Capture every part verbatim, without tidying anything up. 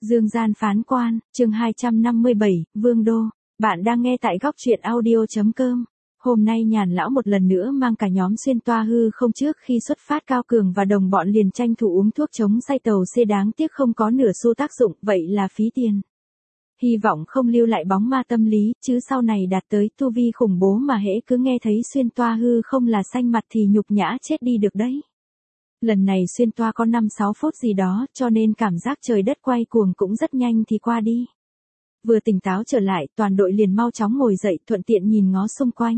Dương gian phán quan, chương hai trăm năm mươi bảy, Vương Đô. Bạn đang nghe tại góc truyện audio.com. Hôm nay Nhàn lão một lần nữa mang cả nhóm xuyên toa hư không. Trước khi xuất phát Cao Cường và đồng bọn liền tranh thủ uống thuốc chống say tàu C, đáng tiếc không có nửa xu tác dụng, vậy là phí tiền. Hy vọng không lưu lại bóng ma tâm lý, chứ sau này đạt tới tu vi khủng bố mà hễ cứ nghe thấy xuyên toa hư không là xanh mặt thì nhục nhã chết đi được đấy. Lần này xuyên toa có năm sáu phút gì đó, cho nên cảm giác trời đất quay cuồng cũng rất nhanh thì qua đi. Vừa tỉnh táo trở lại, toàn đội liền mau chóng ngồi dậy, thuận tiện nhìn ngó xung quanh.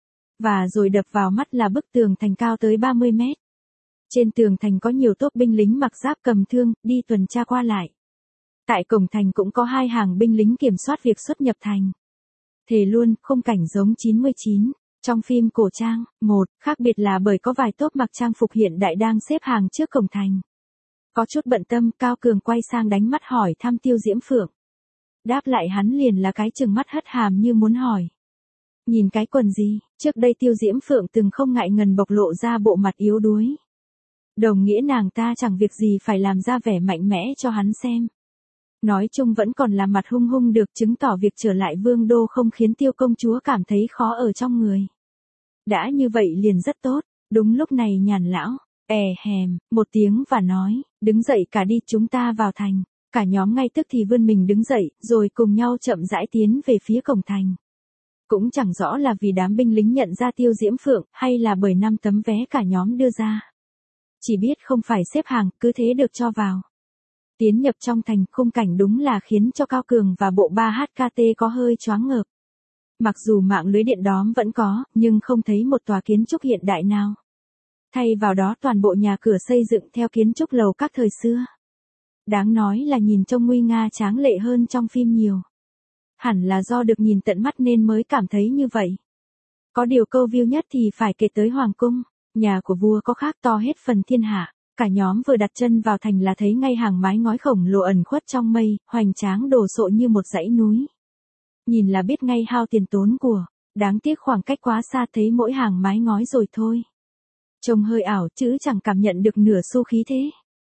Và rồi đập vào mắt là bức tường thành cao tới ba mươi mét. Trên tường thành có nhiều tốp binh lính mặc giáp cầm thương, đi tuần tra qua lại. Tại cổng thành cũng có hai hàng binh lính kiểm soát việc xuất nhập thành. Thề luôn, khung cảnh giống chín mươi chín. Trong phim cổ trang, một, khác biệt là bởi có vài tốp mặc trang phục hiện đại đang xếp hàng trước cổng thành. Có chút bận tâm, Cao Cường quay sang đánh mắt hỏi thăm Tiêu Diễm Phượng. Đáp lại hắn liền là cái chừng mắt hất hàm như muốn hỏi. Nhìn cái quần gì, trước đây Tiêu Diễm Phượng từng không ngại ngần bộc lộ ra bộ mặt yếu đuối. Đồng nghĩa nàng ta chẳng việc gì phải làm ra vẻ mạnh mẽ cho hắn xem. Nói chung vẫn còn là mặt hung hung được, chứng tỏ việc trở lại Vương Đô không khiến Tiêu công chúa cảm thấy khó ở trong người. Đã như vậy liền rất tốt. Đúng lúc này Nhàn lão, è hèm, một tiếng và nói, đứng dậy cả đi, chúng ta vào thành. Cả nhóm ngay tức thì vươn mình đứng dậy, rồi cùng nhau chậm rãi tiến về phía cổng thành. Cũng chẳng rõ là vì đám binh lính nhận ra Tiêu Diễm Phượng, hay là bởi năm tấm vé cả nhóm đưa ra. Chỉ biết không phải xếp hàng, cứ thế được cho vào. Tiến nhập trong thành, khung cảnh đúng là khiến cho Cao Cường và bộ ba H K T có hơi choáng ngợp. Mặc dù mạng lưới điện đóm vẫn có, nhưng không thấy một tòa kiến trúc hiện đại nào. Thay vào đó toàn bộ nhà cửa xây dựng theo kiến trúc lầu các thời xưa. Đáng nói là nhìn trông nguy nga tráng lệ hơn trong phim nhiều. Hẳn là do được nhìn tận mắt nên mới cảm thấy như vậy. Có điều câu view nhất thì phải kể tới Hoàng cung, nhà của vua có khác to hết phần thiên hạ. Cả nhóm vừa đặt chân vào thành là thấy ngay hàng mái ngói khổng lồ ẩn khuất trong mây, hoành tráng đồ sộ như một dãy núi. Nhìn là biết ngay hao tiền tốn của, đáng tiếc khoảng cách quá xa thấy mỗi hàng mái ngói rồi thôi. Trông hơi ảo chứ chẳng cảm nhận được nửa xu khí thế.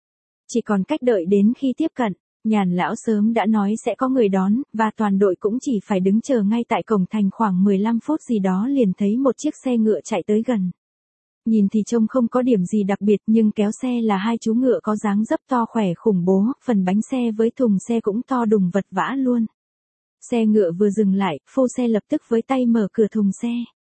Chỉ còn cách đợi đến khi tiếp cận, Nhàn lão sớm đã nói sẽ có người đón, và toàn đội cũng chỉ phải đứng chờ ngay tại cổng thành khoảng mười lăm phút gì đó liền thấy một chiếc xe ngựa chạy tới gần. Nhìn thì trông không có điểm gì đặc biệt nhưng kéo xe là hai chú ngựa có dáng dấp to khỏe khủng bố, phần bánh xe với thùng xe cũng to đùng vật vã luôn. Xe ngựa vừa dừng lại, phu xe lập tức với tay mở cửa thùng xe.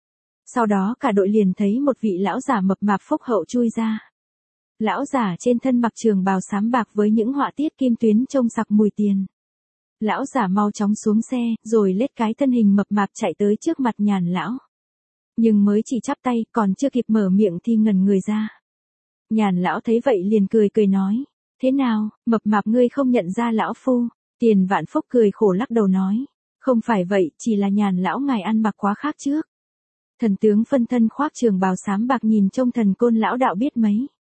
Sau đó cả đội liền thấy một vị lão giả mập mạp phúc hậu chui ra. Lão giả trên thân mặc trường bào xám bạc với những họa tiết kim tuyến trông sặc mùi tiền. Lão giả mau chóng xuống xe, rồi lết cái thân hình mập mạp chạy tới trước mặt Nhàn lão. Nhưng mới chỉ chắp tay, còn chưa kịp mở miệng thì ngẩn người ra. Nhàn lão thấy vậy liền cười cười nói, thế nào, mập mạp ngươi không nhận ra lão phu? Tiền Vạn Phúc cười khổ lắc đầu nói, không phải vậy, chỉ là Nhàn lão ngài ăn mặc quá khác trước. Thần tướng phân thân khoác trường bào xám bạc nhìn trông thần côn lão đạo biết mấy.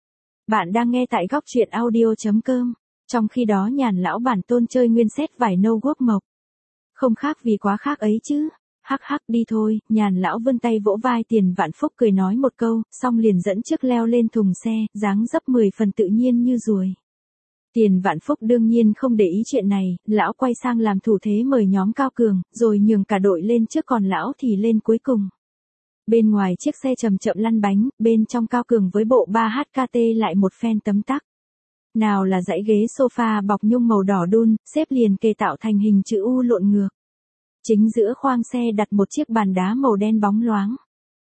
Bạn đang nghe tại góc truyện audio.com. Trong khi đó Nhàn lão bản tôn chơi nguyên set vải nâu guốc mộc. Không khác vì quá khác ấy chứ. Hắc hắc đi thôi, Nhàn lão vươn tay vỗ vai Tiền Vạn Phúc cười nói một câu, xong liền dẫn trước leo lên thùng xe, dáng dấp mười phần tự nhiên như ruồi. Tiền Vạn Phúc đương nhiên không để ý chuyện này, lão quay sang làm thủ thế mời nhóm Cao Cường, rồi nhường cả đội lên trước còn lão thì lên cuối cùng. Bên ngoài chiếc xe chậm chậm lăn bánh, bên trong Cao Cường với bộ ba H K T lại một phen tấm tắc. Nào là dãy ghế sofa bọc nhung màu đỏ đun, xếp liền kề tạo thành hình chữ U lộn ngược. Chính giữa khoang xe đặt một chiếc bàn đá màu đen bóng loáng.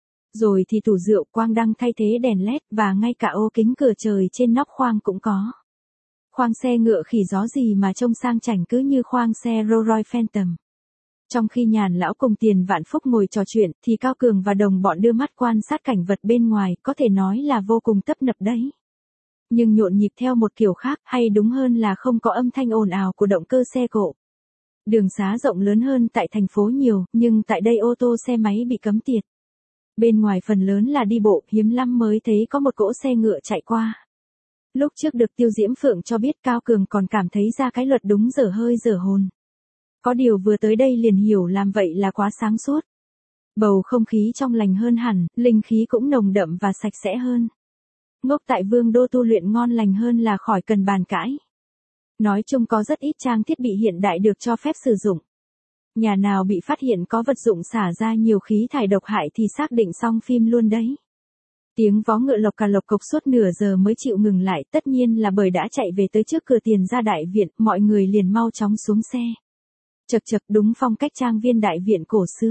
Rồi thì tủ rượu, quang đăng thay thế đèn led và ngay cả ô kính cửa trời trên nóc khoang cũng có. Khoang xe ngựa khỉ gió gì mà trông sang chảnh cứ như khoang xe Rolls Royce Phantom. Trong khi Nhàn lão cùng Tiền Vạn Phúc ngồi trò chuyện thì Cao Cường và đồng bọn đưa mắt quan sát cảnh vật bên ngoài, có thể nói là vô cùng tấp nập đấy. Nhưng nhộn nhịp theo một kiểu khác, hay đúng hơn là không có âm thanh ồn ào của động cơ xe cộ. Đường xá rộng lớn hơn tại thành phố nhiều, nhưng tại đây ô tô xe máy bị cấm tiệt. Bên ngoài phần lớn là đi bộ, hiếm lắm mới thấy có một cỗ xe ngựa chạy qua. Lúc trước được Tiêu Diễm Phượng cho biết Cao Cường còn cảm thấy ra cái luật đúng dở hơi dở hồn. Có điều vừa tới đây liền hiểu làm vậy là quá sáng suốt. Bầu không khí trong lành hơn hẳn, linh khí cũng nồng đậm và sạch sẽ hơn. Ngốc tại Vương Đô tu luyện ngon lành hơn là khỏi cần bàn cãi. Nói chung có rất ít trang thiết bị hiện đại được cho phép sử dụng. Nhà nào bị phát hiện có vật dụng xả ra nhiều khí thải độc hại thì xác định xong phim luôn đấy. Tiếng vó ngựa lộc cà lộc cộc suốt nửa giờ mới chịu ngừng lại, tất nhiên là bởi đã chạy về tới trước cửa Tiền Gia đại viện, mọi người liền mau chóng xuống xe. Chật chật, đúng phong cách trang viên đại viện cổ xưa.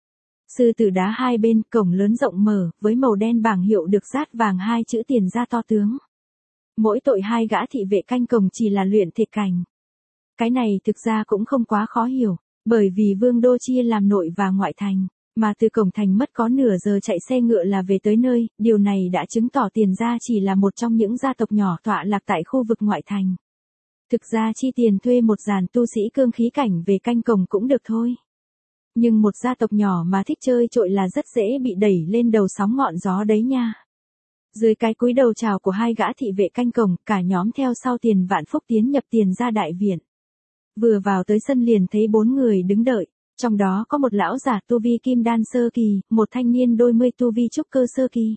Sư tử đá hai bên, cổng lớn rộng mở, với màu đen bảng hiệu được dát vàng hai chữ Tiền Gia to tướng. Mỗi tội hai gã thị vệ canh cổng chỉ là luyện thể cảnh. Cái này thực ra cũng không quá khó hiểu, bởi vì Vương đô chia làm nội và ngoại thành, mà từ cổng thành mất có nửa giờ chạy xe ngựa là về tới nơi, điều này đã chứng tỏ Tiền Gia chỉ là một trong những gia tộc nhỏ tọa lạc tại khu vực ngoại thành. Thực ra chi tiền thuê một dàn tu sĩ cương khí cảnh về canh cổng cũng được thôi. Nhưng một gia tộc nhỏ mà thích chơi trội là rất dễ bị đẩy lên đầu sóng ngọn gió đấy nha. Dưới cái cúi đầu chào của hai gã thị vệ canh cổng, cả nhóm theo sau Tiền Vạn Phúc tiến nhập Tiền Gia đại viện. Vừa vào tới sân liền thấy bốn người đứng đợi, trong đó có một lão giả tu vi kim đan sơ kỳ, một thanh niên đôi mươi tu vi trúc cơ sơ kỳ.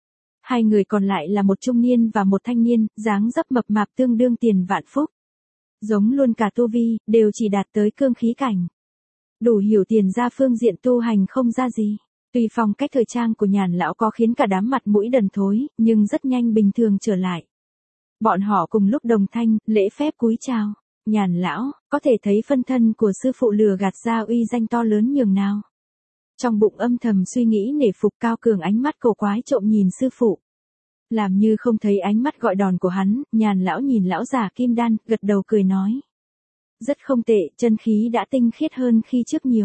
Hai người còn lại là một trung niên và một thanh niên, dáng dấp mập mạp tương đương Tiền Vạn Phúc. Giống luôn cả tu vi, đều chỉ đạt tới cương khí cảnh. Đủ hiểu Tiền Gia phương diện tu hành không ra gì. Tuy phong cách thời trang của Nhàn lão có khiến cả đám mặt mũi đần thối, nhưng rất nhanh bình thường trở lại. Bọn họ cùng lúc đồng thanh, lễ phép cúi chào. Nhàn lão, có thể thấy phân thân của sư phụ lừa gạt ra uy danh to lớn nhường nào. Trong bụng âm thầm suy nghĩ nể phục Cao Cường ánh mắt cổ quái trộm nhìn sư phụ. Làm như không thấy ánh mắt gọi đòn của hắn, Nhàn lão nhìn lão già kim đan, gật đầu cười nói. Rất không tệ, chân khí đã tinh khiết hơn khi trước nhiều.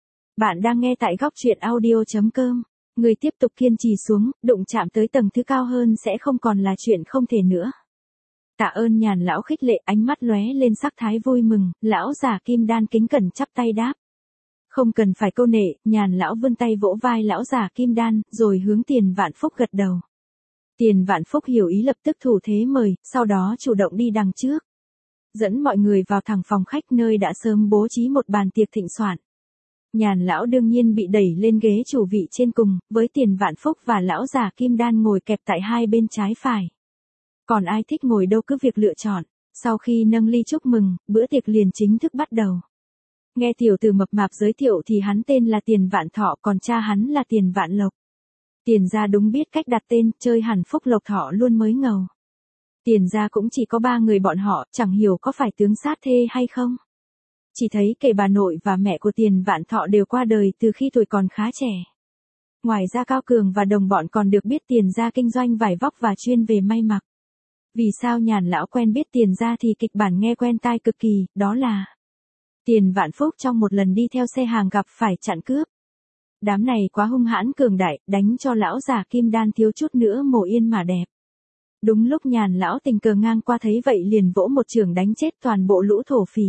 Bạn đang nghe tại góc truyện audio chấm com. Người tiếp tục kiên trì xuống, đụng chạm tới tầng thứ cao hơn sẽ không còn là chuyện không thể nữa. Tạ ơn. Nhàn lão khích lệ, ánh mắt lóe lên sắc thái vui mừng, lão già kim đan kính cẩn chắp tay đáp. Không cần phải câu nệ. Nhàn lão vươn tay vỗ vai lão già kim đan, rồi hướng Tiền Vạn Phúc gật đầu. Tiền Vạn Phúc hiểu ý lập tức thủ thế mời, sau đó chủ động đi đằng trước. Dẫn mọi người vào thẳng phòng khách nơi đã sớm bố trí một bàn tiệc thịnh soạn. Nhàn lão đương nhiên bị đẩy lên ghế chủ vị trên cùng, với Tiền Vạn Phúc và lão già kim đan ngồi kẹp tại hai bên trái phải. Còn ai thích ngồi đâu cứ việc lựa chọn. Sau khi nâng ly chúc mừng, bữa tiệc liền chính thức bắt đầu. Nghe tiểu tử mập mạp giới thiệu thì hắn tên là Tiền Vạn Thọ, còn cha hắn là Tiền Vạn Lộc. Tiền gia đúng biết cách đặt tên, chơi hẳn Phúc Lộc Thọ luôn mới ngầu. Tiền gia cũng chỉ có ba người bọn họ, chẳng hiểu có phải tướng sát thê hay không. Chỉ thấy kể bà nội và mẹ của Tiền Vạn Thọ đều qua đời từ khi tuổi còn khá trẻ. Ngoài ra Cao Cường và đồng bọn còn được biết Tiền gia kinh doanh vải vóc và chuyên về may mặc. Vì sao Nhàn lão quen biết Tiền gia thì kịch bản nghe quen tai cực kỳ, đó là Tiền Vạn Phúc trong một lần đi theo xe hàng gặp phải chặn cướp. Đám này quá hung hãn cường đại, đánh cho lão già kim đan thiếu chút nữa mồ yên mà đẹp. Đúng lúc Nhàn lão tình cờ ngang qua thấy vậy liền vỗ một chưởng đánh chết toàn bộ lũ thổ phỉ.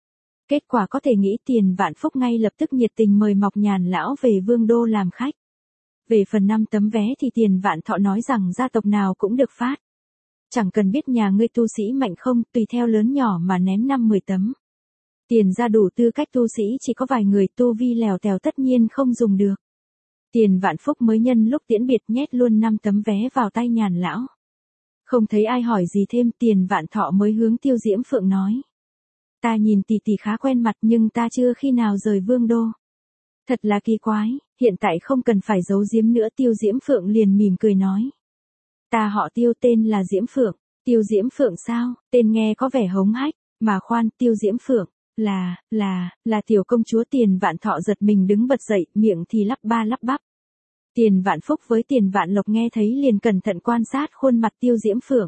Kết quả có thể nghĩ Tiền Vạn Phúc ngay lập tức nhiệt tình mời mọc Nhàn lão về Vương đô làm khách. Về phần năm tấm vé thì Tiền Vạn Thọ nói rằng gia tộc nào cũng được phát. Chẳng cần biết nhà ngươi tu sĩ mạnh không, tùy theo lớn nhỏ mà ném năm mười tấm. Tiền gia đủ tư cách tu sĩ chỉ có vài người, tu vi lèo tèo tất nhiên không dùng được. Tiền Vạn Phúc mới nhân lúc tiễn biệt nhét luôn năm tấm vé vào tay Nhàn lão. Không thấy ai hỏi gì thêm, Tiền Vạn Thọ mới hướng Tiêu Diễm Phượng nói. Ta nhìn tỷ tỷ khá quen mặt nhưng ta chưa khi nào rời Vương đô. Thật là kỳ quái, hiện tại không cần phải giấu giếm nữa. Tiêu Diễm Phượng liền mỉm cười nói. Ta họ Tiêu, tên là Diễm Phượng. Tiêu Diễm Phượng sao, tên nghe có vẻ hống hách, mà khoan, Tiêu Diễm Phượng, là, là, là tiểu công chúa. Tiền Vạn Thọ giật mình đứng bật dậy, miệng thì lắp ba lắp bắp. Tiền Vạn Phúc với Tiền Vạn Lộc nghe thấy liền cẩn thận quan sát khuôn mặt Tiêu Diễm Phượng.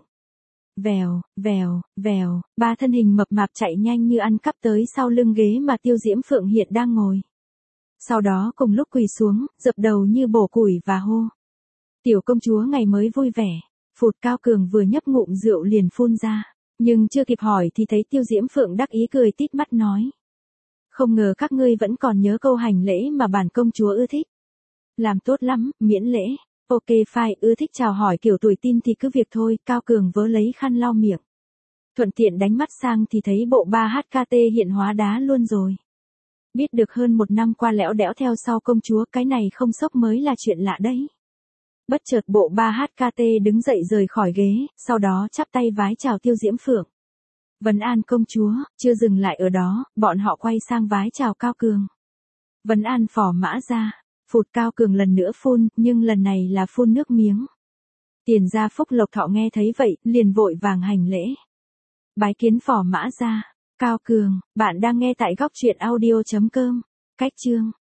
Vèo, vèo, vèo, ba thân hình mập mạp chạy nhanh như ăn cắp tới sau lưng ghế mà Tiêu Diễm Phượng hiện đang ngồi. Sau đó cùng lúc quỳ xuống, dập đầu như bổ củi và hô. Tiểu công chúa ngày mới vui vẻ. Phụt. Cao Cường vừa nhấp ngụm rượu liền phun ra. Nhưng chưa kịp hỏi thì thấy Tiêu Diễm Phượng đắc ý cười tít mắt nói. Không ngờ các ngươi vẫn còn nhớ câu hành lễ mà bản công chúa ưa thích. Làm tốt lắm, miễn lễ. Ok fine, ưa thích chào hỏi kiểu tuổi tin thì cứ việc thôi. Cao Cường vớ lấy khăn lau miệng. Thuận tiện đánh mắt sang thì thấy bộ ba hát ca tê hiện hóa đá luôn rồi. Biết được hơn một năm qua lẽo đẽo theo sau công chúa, cái này không sốc mới là chuyện lạ đấy. Bất chợt bộ ba hát ca tê đứng dậy rời khỏi ghế, sau đó chắp tay vái chào Tiêu Diễm Phượng. Vấn an công chúa, chưa dừng lại ở đó, bọn họ quay sang vái chào Cao Cường. Vấn an phò mã gia, phụt Cao Cường lần nữa phun, nhưng lần này là phun nước miếng. Tiền gia Phúc Lộc Thọ nghe thấy vậy, liền vội vàng hành lễ. Bái kiến phò mã gia, Cao Cường, bạn đang nghe tại góc truyện audio chấm com. Cách chương